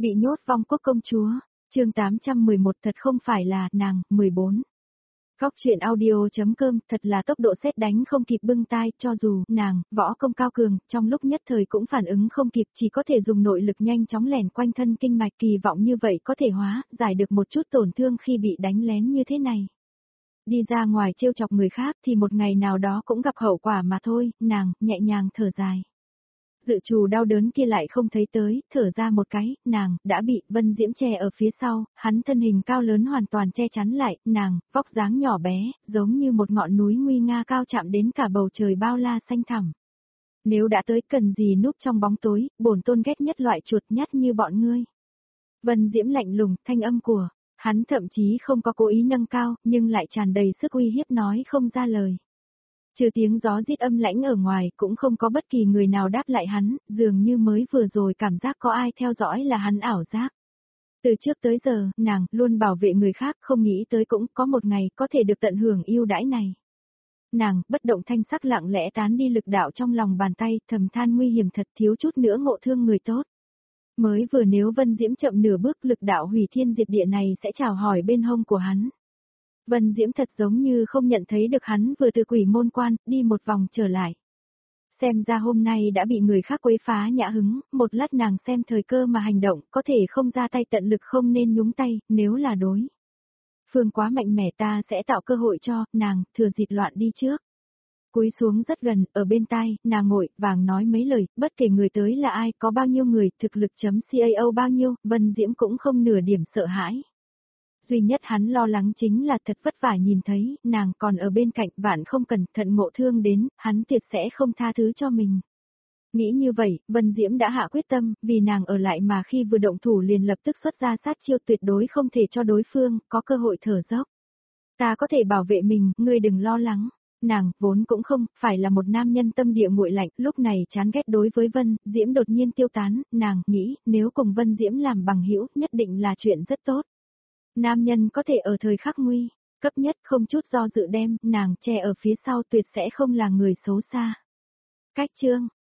Bị nhốt vong quốc công chúa, chương 811 thật không phải là nàng, 14. Góc truyện audio.com thật là tốc độ sét đánh không kịp bưng tai, cho dù nàng, võ công cao cường, trong lúc nhất thời cũng phản ứng không kịp, chỉ có thể dùng nội lực nhanh chóng lẻn quanh thân kinh mạch, kỳ vọng như vậy có thể giải được một chút tổn thương khi bị đánh lén như thế này. Đi ra ngoài trêu chọc người khác thì một ngày nào đó cũng gặp hậu quả mà thôi, nàng, nhẹ nhàng thở dài. Dự trù đau đớn kia lại không thấy tới, thở ra một cái, nàng, đã bị Vân Diễm che ở phía sau, hắn thân hình cao lớn hoàn toàn che chắn lại, nàng, vóc dáng nhỏ bé, giống như một ngọn núi nguy nga cao chạm đến cả bầu trời bao la xanh thẳm. Nếu đã tới cần gì núp trong bóng tối, bổn tôn ghét nhất loại chuột nhắt như bọn ngươi. Vân Diễm lạnh lùng, thanh âm của, hắn thậm chí không có cố ý nâng cao, nhưng lại tràn đầy sức uy hiếp nói không ra lời. Trừ tiếng gió rít âm lãnh ở ngoài cũng không có bất kỳ người nào đáp lại hắn, dường như mới vừa rồi cảm giác có ai theo dõi là hắn ảo giác. Từ trước tới giờ, nàng luôn bảo vệ người khác, không nghĩ tới cũng có một ngày có thể được tận hưởng ưu đãi này. Nàng, bất động thanh sắc lặng lẽ tán đi lực đạo trong lòng bàn tay, thầm than nguy hiểm thật, thiếu chút nữa ngộ thương người tốt. Mới vừa nếu Vân Diễm chậm nửa bước, lực đạo hủy thiên diệt địa này sẽ chào hỏi bên hông của hắn. Vân Diễm thật giống như không nhận thấy được hắn vừa từ quỷ môn quan, đi một vòng trở lại. Xem ra hôm nay đã bị người khác quấy phá nhã hứng, một lát nàng xem thời cơ mà hành động, có thể không ra tay tận lực không nên nhúng tay, nếu là đối phương quá mạnh mẽ ta sẽ tạo cơ hội cho, nàng, thừa dịp loạn đi trước. Cúi xuống rất gần, ở bên tai, nàng ngồi, vàng nói mấy lời, bất kể người tới là ai, có bao nhiêu người, thực lực .cao bao nhiêu, Vân Diễm cũng không nửa điểm sợ hãi. Duy nhất hắn lo lắng chính là thật vất vả nhìn thấy, nàng còn ở bên cạnh, vạn không cẩn thận ngộ thương đến, hắn tuyệt sẽ không tha thứ cho mình. Nghĩ như vậy, Vân Diễm đã hạ quyết tâm, vì nàng ở lại mà khi vừa động thủ liền lập tức xuất ra sát chiêu, tuyệt đối không thể cho đối phương có cơ hội thở dốc. Ta có thể bảo vệ mình, ngươi đừng lo lắng. Nàng, vốn cũng không, phải là một nam nhân tâm địa nguội lạnh, lúc này chán ghét đối với Vân Diễm đột nhiên tiêu tán, nàng nghĩ, nếu cùng Vân Diễm làm bằng hữu, nhất định là chuyện rất tốt. Nam nhân có thể ở thời khắc nguy cấp nhất không chút do dự đem nàng che ở phía sau, tuyệt sẽ không là người xấu xa. Cách chương